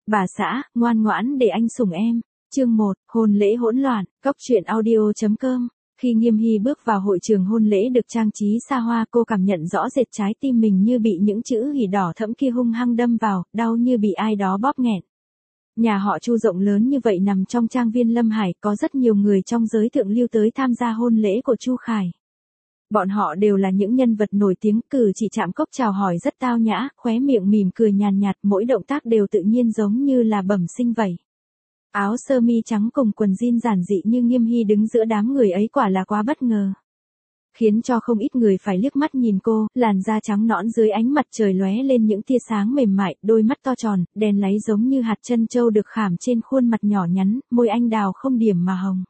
Bà xã, ngoan ngoãn để anh sủng em. Chương 1, hôn lễ hỗn loạn, Cóc truyện audio.com. Khi Nghiêm Hy bước vào hội trường hôn lễ được trang trí xa hoa, cô cảm nhận rõ rệt trái tim mình như bị những chữ hỉ đỏ thẫm kia hung hăng đâm vào, đau như bị ai đó bóp nghẹn. Nhà họ Chu rộng lớn như vậy nằm trong trang viên Lâm Hải, có rất nhiều người trong giới thượng lưu tới tham gia hôn lễ của Chu Khải. Bọn họ đều là những nhân vật nổi tiếng, cử chỉ chạm cốc chào hỏi rất tao nhã, khóe miệng mỉm cười nhàn nhạt, mỗi động tác đều tự nhiên giống như là bẩm sinh vậy. Áo sơ mi trắng cùng quần jean giản dị như Nghiêm Hy đứng giữa đám người ấy quả là quá bất ngờ. Khiến cho không ít người phải liếc mắt nhìn cô, làn da trắng nõn dưới ánh mặt trời lóe lên những tia sáng mềm mại, đôi mắt to tròn, đen láy giống như hạt trân châu được khảm trên khuôn mặt nhỏ nhắn, môi anh đào không điểm mà hồng.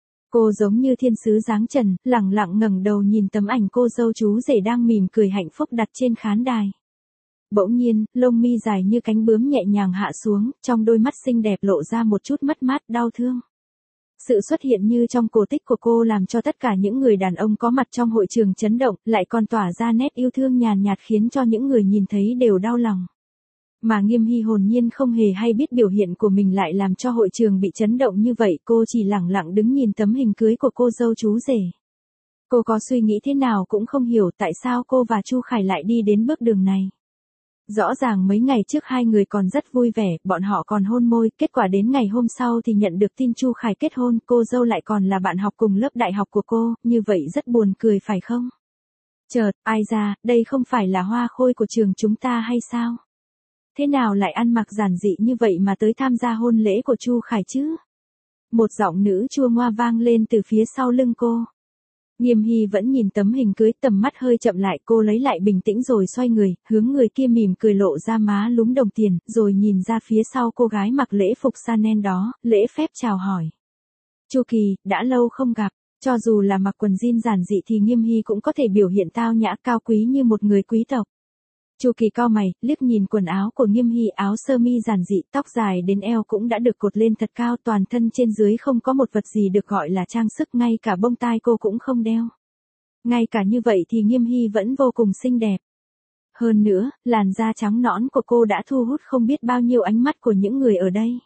Cô giống như thiên sứ dáng trần, lẳng lặng ngẩng đầu nhìn tấm ảnh cô dâu chú rể đang mỉm cười hạnh phúc đặt trên khán đài. Bỗng nhiên, lông mi dài như cánh bướm nhẹ nhàng hạ xuống, trong đôi mắt xinh đẹp lộ ra một chút mất mát, đau thương. Sự xuất hiện như trong cổ tích của cô làm cho tất cả những người đàn ông có mặt trong hội trường chấn động, lại còn tỏa ra nét yêu thương nhàn nhạt khiến cho những người nhìn thấy đều đau lòng. Mà Nghiêm Hy hồn nhiên không hề hay biết biểu hiện của mình lại làm cho hội trường bị chấn động như vậy, cô chỉ lẳng lặng đứng nhìn tấm hình cưới của cô dâu chú rể. Cô có suy nghĩ thế nào cũng không hiểu tại sao cô và Chu Khải lại đi đến bước đường này. Rõ ràng mấy ngày trước hai người còn rất vui vẻ, bọn họ còn hôn môi, kết quả đến ngày hôm sau thì nhận được tin Chu Khải kết hôn, cô dâu lại còn là bạn học cùng lớp đại học của cô, như vậy rất buồn cười phải không? Chợt, ai ra, đây không phải là hoa khôi của trường chúng ta hay sao? Thế nào lại ăn mặc giản dị như vậy mà tới tham gia hôn lễ của Chu Khải chứ? Một giọng nữ chua ngoa vang lên từ phía sau lưng cô. Nghiêm Hy vẫn nhìn tấm hình cưới, tầm mắt hơi chậm lại, cô lấy lại bình tĩnh rồi xoay người, hướng người kia mỉm cười lộ ra má lúm đồng tiền, rồi nhìn ra phía sau cô gái mặc lễ phục Chanel đó, lễ phép chào hỏi. Chu Kỳ, đã lâu không gặp, cho dù là mặc quần jean giản dị thì Nghiêm Hy cũng có thể biểu hiện tao nhã cao quý như một người quý tộc. Chu Kỳ cau mày, liếc nhìn quần áo của Nghiêm Hy, áo sơ mi giản dị, tóc dài đến eo cũng đã được cột lên thật cao, toàn thân trên dưới không có một vật gì được gọi là trang sức, ngay cả bông tai cô cũng không đeo. Ngay cả như vậy thì Nghiêm Hy vẫn vô cùng xinh đẹp. Hơn nữa, làn da trắng nõn của cô đã thu hút không biết bao nhiêu ánh mắt của những người ở đây.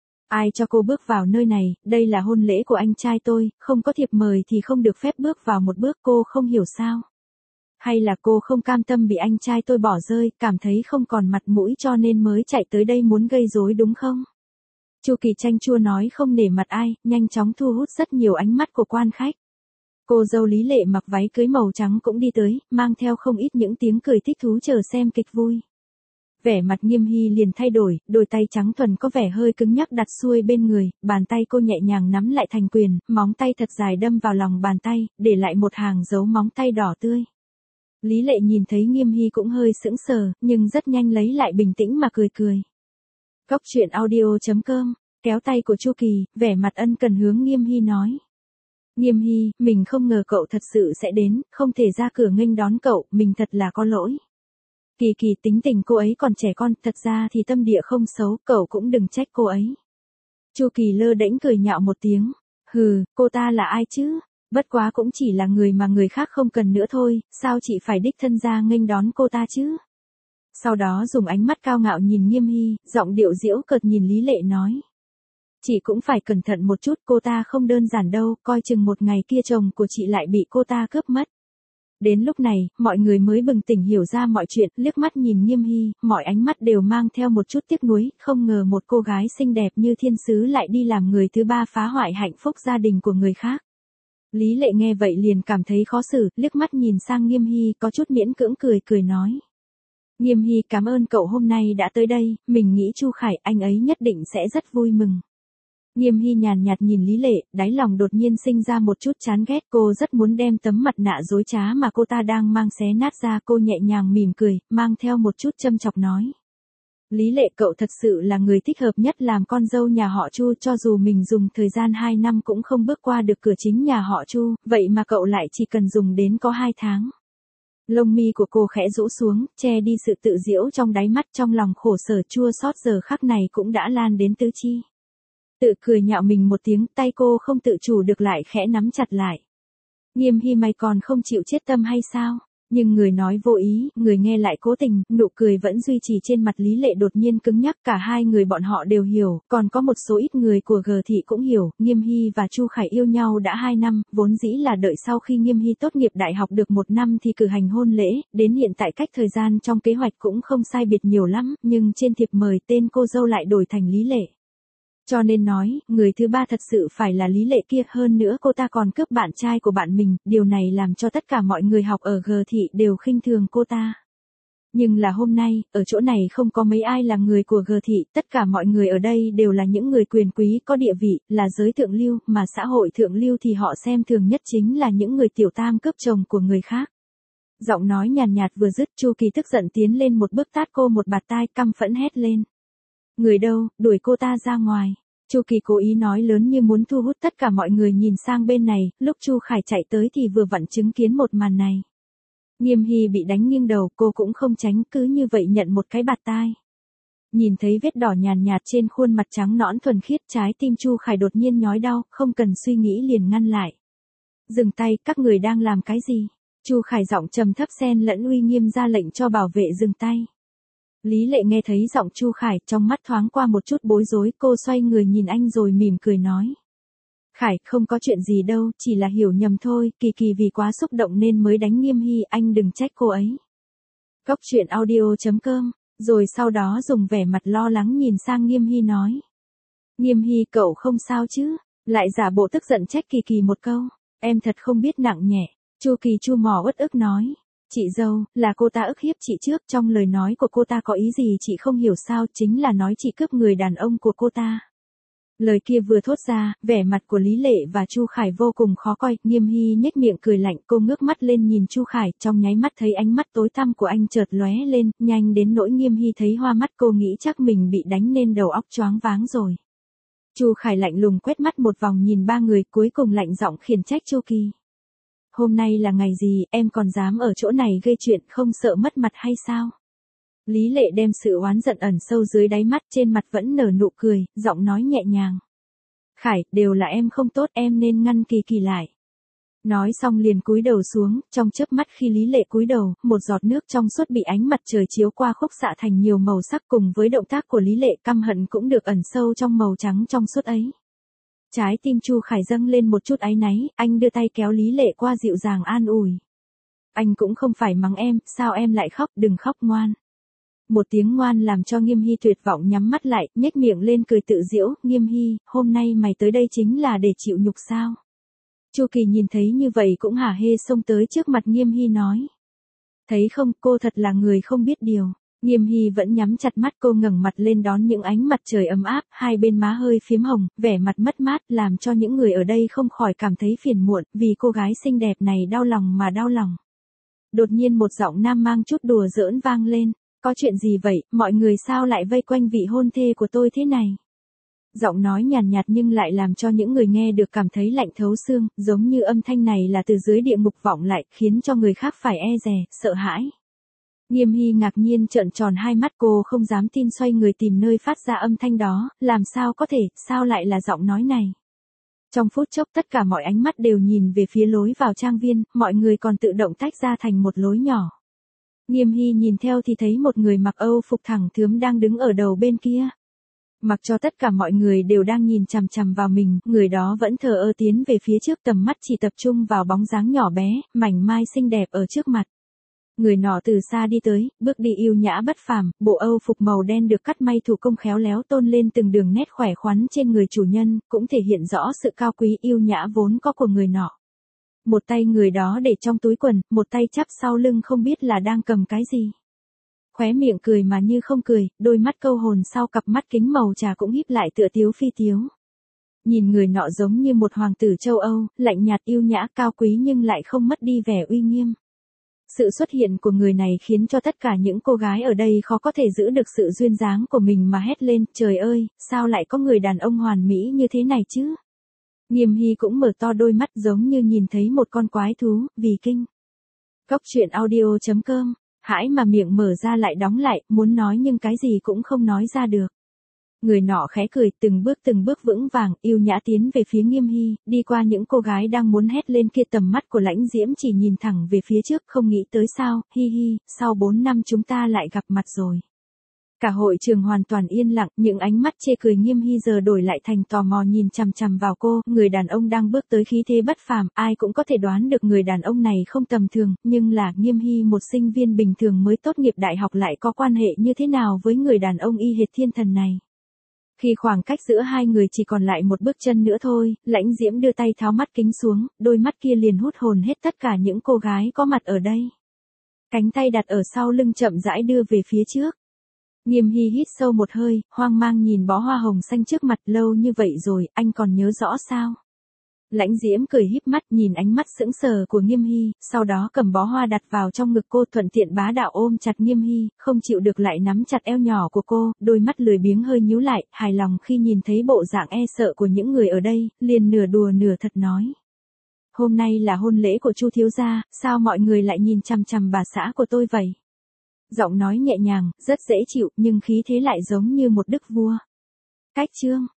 Ai cho cô bước vào nơi này, đây là hôn lễ của anh trai tôi, không có thiệp mời thì không được phép bước vào một bước, cô không hiểu sao. Hay là cô không cam tâm bị anh trai tôi bỏ rơi, cảm thấy không còn mặt mũi cho nên mới chạy tới đây muốn gây rối đúng không? Chu Kỳ chanh chua nói không nể mặt ai, nhanh chóng thu hút rất nhiều ánh mắt của quan khách. Cô dâu Lý Lệ mặc váy cưới màu trắng cũng đi tới, mang theo không ít những tiếng cười thích thú chờ xem kịch vui. Vẻ mặt Nghiêm Hy liền thay đổi, đôi tay trắng thuần có vẻ hơi cứng nhắc đặt xuôi bên người, bàn tay cô nhẹ nhàng nắm lại thành quyền, móng tay thật dài đâm vào lòng bàn tay, để lại một hàng dấu móng tay đỏ tươi. Lý Lệ nhìn thấy Nghiêm Hy cũng hơi sững sờ, nhưng rất nhanh lấy lại bình tĩnh mà cười cười. Cóc truyện audio.com, kéo tay của Chu Kỳ, vẻ mặt ân cần hướng Nghiêm Hy nói. Nghiêm Hy, mình không ngờ cậu thật sự sẽ đến, không thể ra cửa nghênh đón cậu, mình thật là có lỗi. Kỳ Kỳ, tính tình cô ấy còn trẻ con, thật ra thì tâm địa không xấu, cậu cũng đừng trách cô ấy. Chu Kỳ lơ đễnh cười nhạo một tiếng, hừ, cô ta là ai chứ? Bất quá cũng chỉ là người mà người khác không cần nữa thôi, sao chị phải đích thân ra nghênh đón cô ta chứ? Sau đó dùng ánh mắt cao ngạo nhìn Nghiêm Hy, giọng điệu giễu cợt nhìn Lý Lệ nói. Chị cũng phải cẩn thận một chút, cô ta không đơn giản đâu, coi chừng một ngày kia chồng của chị lại bị cô ta cướp mất. Đến lúc này, mọi người mới bừng tỉnh hiểu ra mọi chuyện, liếc mắt nhìn Nghiêm Hy, mọi ánh mắt đều mang theo một chút tiếc nuối, không ngờ một cô gái xinh đẹp như thiên sứ lại đi làm người thứ ba phá hoại hạnh phúc gia đình của người khác. Lý Lệ nghe vậy liền cảm thấy khó xử, liếc mắt nhìn sang Nghiêm Hy, có chút miễn cưỡng cười nói. Nghiêm Hy, cảm ơn cậu hôm nay đã tới đây, mình nghĩ Chu Khải anh ấy nhất định sẽ rất vui mừng. Nghiêm Hy nhàn nhạt nhìn Lý Lệ, đáy lòng đột nhiên sinh ra một chút chán ghét, cô rất muốn đem tấm mặt nạ dối trá mà cô ta đang mang xé nát ra, cô nhẹ nhàng mỉm cười, mang theo một chút châm chọc nói. Lý Lệ, cậu thật sự là người thích hợp nhất làm con dâu nhà họ Chu, cho dù mình dùng thời gian 2 năm cũng không bước qua được cửa chính nhà họ Chu, vậy mà cậu lại chỉ cần dùng đến có 2 tháng. Lông mi của cô khẽ rũ xuống, che đi sự tự giễu trong đáy mắt, trong lòng khổ sở chua xót giờ khắc này cũng đã lan đến tứ chi. Tự cười nhạo mình một tiếng, tay cô không tự chủ được lại khẽ nắm chặt lại. Nghiêm Hy, mày còn không chịu chết tâm hay sao? Nhưng người nói vô ý, người nghe lại cố tình, nụ cười vẫn duy trì trên mặt Lý Lệ đột nhiên cứng nhắc, cả hai người bọn họ đều hiểu, còn có một số ít người của G thị cũng hiểu, Nghiêm Hy và Chu Khải yêu nhau đã 2 năm, vốn dĩ là đợi sau khi Nghiêm Hy tốt nghiệp đại học được 1 năm thì cử hành hôn lễ, đến hiện tại cách thời gian trong kế hoạch cũng không sai biệt nhiều lắm, nhưng trên thiệp mời tên cô dâu lại đổi thành Lý Lệ. Cho nên nói, người thứ ba thật sự phải là Lý Lệ kia, hơn nữa cô ta còn cướp bạn trai của bạn mình, điều này làm cho tất cả mọi người học ở G thị đều khinh thường cô ta. Nhưng là hôm nay, ở chỗ này không có mấy ai là người của G thị, tất cả mọi người ở đây đều là những người quyền quý có địa vị, là giới thượng lưu, mà xã hội thượng lưu thì họ xem thường nhất chính là những người tiểu tam cướp chồng của người khác. Giọng nói nhàn nhạt vừa dứt, Chu Kỳ tức giận tiến lên một bước tát cô một bạt tai, căm phẫn hét lên. Người đâu, đuổi cô ta ra ngoài. Chu Kỳ cố ý nói lớn như muốn thu hút tất cả mọi người nhìn sang bên này, lúc Chu Khải chạy tới thì vừa vặn chứng kiến một màn này. Nghiêm Hy bị đánh nghiêng đầu, cô cũng không tránh, cứ như vậy nhận một cái bạt tai. Nhìn thấy vết đỏ nhàn nhạt trên khuôn mặt trắng nõn thuần khiết, trái tim Chu Khải đột nhiên nhói đau, không cần suy nghĩ liền ngăn lại. Dừng tay, các người đang làm cái gì? Chu Khải giọng trầm thấp xen lẫn uy nghiêm ra lệnh cho bảo vệ dừng tay. Lý Lệ nghe thấy giọng Chu Khải, trong mắt thoáng qua một chút bối rối, cô xoay người nhìn anh rồi mỉm cười nói. Khải, không có chuyện gì đâu, chỉ là hiểu nhầm thôi, Kỳ Kỳ vì quá xúc động nên mới đánh Nghiêm Hy, anh đừng trách cô ấy. Cốc truyện audio.com, rồi sau đó dùng vẻ mặt lo lắng nhìn sang Nghiêm Hy nói. Nghiêm Hy, cậu không sao chứ? Lại giả bộ tức giận trách Kỳ Kỳ một câu. Em thật không biết nặng nhẹ. Chu Kỳ chu mỏ uất ức nói. Chị dâu, là cô ta ức hiếp chị trước, trong lời nói của cô ta có ý gì chị không hiểu sao, chính là nói chị cướp người đàn ông của cô ta. Lời kia vừa thốt ra, vẻ mặt của Lý Lệ và Chu Khải vô cùng khó coi, Nghiêm Hy nhếch miệng cười lạnh, cô ngước mắt lên nhìn Chu Khải, trong nháy mắt thấy ánh mắt tối tăm của anh chợt lóe lên, nhanh đến nỗi Nghiêm Hy thấy hoa mắt, cô nghĩ chắc mình bị đánh nên đầu óc choáng váng rồi. Chu Khải lạnh lùng quét mắt một vòng nhìn ba người, cuối cùng lạnh giọng khiển trách Chu Kỳ. Hôm nay là ngày gì, em còn dám ở chỗ này gây chuyện, không sợ mất mặt hay sao? Lý Lệ đem sự oán giận ẩn sâu dưới đáy mắt, trên mặt vẫn nở nụ cười, giọng nói nhẹ nhàng. Khải, đều là em không tốt, em nên ngăn Kỳ Kỳ lại. Nói xong liền cúi đầu xuống, trong chớp mắt khi Lý Lệ cúi đầu, một giọt nước trong suốt bị ánh mặt trời chiếu qua khúc xạ thành nhiều màu sắc, cùng với động tác của Lý Lệ căm hận cũng được ẩn sâu trong màu trắng trong suốt ấy. Trái tim Chu Khải dâng lên một chút áy náy, anh đưa tay kéo Lý Lệ qua dịu dàng an ủi. Anh cũng không phải mắng em, sao em lại khóc, đừng khóc ngoan. Một tiếng ngoan làm cho Nghiêm Hy tuyệt vọng nhắm mắt lại, nhếch miệng lên cười tự giễu, Nghiêm Hy, hôm nay mày tới đây chính là để chịu nhục sao? Chu Kỳ nhìn thấy như vậy cũng hả hê xông tới trước mặt Nghiêm Hy nói. Thấy không, cô thật là người không biết điều. Nghiêm Hy vẫn nhắm chặt mắt, cô ngẩng mặt lên đón những ánh mặt trời ấm áp, hai bên má hơi phím hồng, vẻ mặt mất mát, làm cho những người ở đây không khỏi cảm thấy phiền muộn, vì cô gái xinh đẹp này đau lòng mà đau lòng. Đột nhiên một giọng nam mang chút đùa giỡn vang lên, có chuyện gì vậy, mọi người sao lại vây quanh vị hôn thê của tôi thế này? Giọng nói nhàn nhạt nhưng lại làm cho những người nghe được cảm thấy lạnh thấu xương, giống như âm thanh này là từ dưới địa ngục vọng lại, khiến cho người khác phải e dè, sợ hãi. Nghiêm Hy ngạc nhiên trợn tròn hai mắt, cô không dám tin, xoay người tìm nơi phát ra âm thanh đó, làm sao có thể, sao lại là giọng nói này. Trong phút chốc tất cả mọi ánh mắt đều nhìn về phía lối vào trang viên, mọi người còn tự động tách ra thành một lối nhỏ. Nghiêm Hy nhìn theo thì thấy một người mặc Âu phục thẳng thướm đang đứng ở đầu bên kia. Mặc cho tất cả mọi người đều đang nhìn chằm chằm vào mình, người đó vẫn thờ ơ tiến về phía trước, tầm mắt chỉ tập trung vào bóng dáng nhỏ bé, mảnh mai xinh đẹp ở trước mặt. Người nọ từ xa đi tới, bước đi yêu nhã bất phàm, bộ Âu phục màu đen được cắt may thủ công khéo léo tôn lên từng đường nét khỏe khoắn trên người chủ nhân, cũng thể hiện rõ sự cao quý yêu nhã vốn có của người nọ. Một tay người đó để trong túi quần, một tay chắp sau lưng không biết là đang cầm cái gì. Khóe miệng cười mà như không cười, đôi mắt câu hồn sau cặp mắt kính màu trà cũng híp lại tựa tiếu phi tiếu. Nhìn người nọ giống như một hoàng tử châu Âu, lạnh nhạt yêu nhã cao quý nhưng lại không mất đi vẻ uy nghiêm. Sự xuất hiện của người này khiến cho tất cả những cô gái ở đây khó có thể giữ được sự duyên dáng của mình mà hét lên, trời ơi, sao lại có người đàn ông hoàn mỹ như thế này chứ? Nghiêm Hy cũng mở to đôi mắt giống như nhìn thấy một con quái thú, vì kinh. Cốc truyện audio.com, hãi mà miệng mở ra lại đóng lại, muốn nói nhưng cái gì cũng không nói ra được. Người nọ khẽ cười, từng bước vững vàng, yêu nhã tiến về phía Nghiêm Hy, đi qua những cô gái đang muốn hét lên kia, tầm mắt của Lãnh Diễm chỉ nhìn thẳng về phía trước, không nghĩ tới sao, hi hi, sau 4 năm chúng ta lại gặp mặt rồi. Cả hội trường hoàn toàn yên lặng, những ánh mắt chê cười Nghiêm Hy giờ đổi lại thành tò mò nhìn chằm chằm vào cô, người đàn ông đang bước tới khí thế bất phàm, ai cũng có thể đoán được người đàn ông này không tầm thường, nhưng là Nghiêm Hy một sinh viên bình thường mới tốt nghiệp đại học lại có quan hệ như thế nào với người đàn ông y hệt thiên thần này. Khi khoảng cách giữa hai người chỉ còn lại một bước chân nữa thôi, Lãnh Diễm đưa tay tháo mắt kính xuống, đôi mắt kia liền hút hồn hết tất cả những cô gái có mặt ở đây. Cánh tay đặt ở sau lưng chậm rãi đưa về phía trước. Nghiêm Hy hít sâu một hơi, hoang mang nhìn bó hoa hồng xanh trước mặt, lâu như vậy rồi, anh còn nhớ rõ sao? Lãnh Diễm cười híp mắt nhìn ánh mắt sững sờ của Nghiêm Hy, sau đó cầm bó hoa đặt vào trong ngực cô, thuận tiện bá đạo ôm chặt Nghiêm Hy, không chịu được lại nắm chặt eo nhỏ của cô, đôi mắt lười biếng hơi nhíu lại, hài lòng khi nhìn thấy bộ dạng e sợ của những người ở đây, liền nửa đùa nửa thật nói. Hôm nay là hôn lễ của Chu thiếu gia, sao mọi người lại nhìn chằm chằm bà xã của tôi vậy? Giọng nói nhẹ nhàng, rất dễ chịu, nhưng khí thế lại giống như một đức vua. Cách chương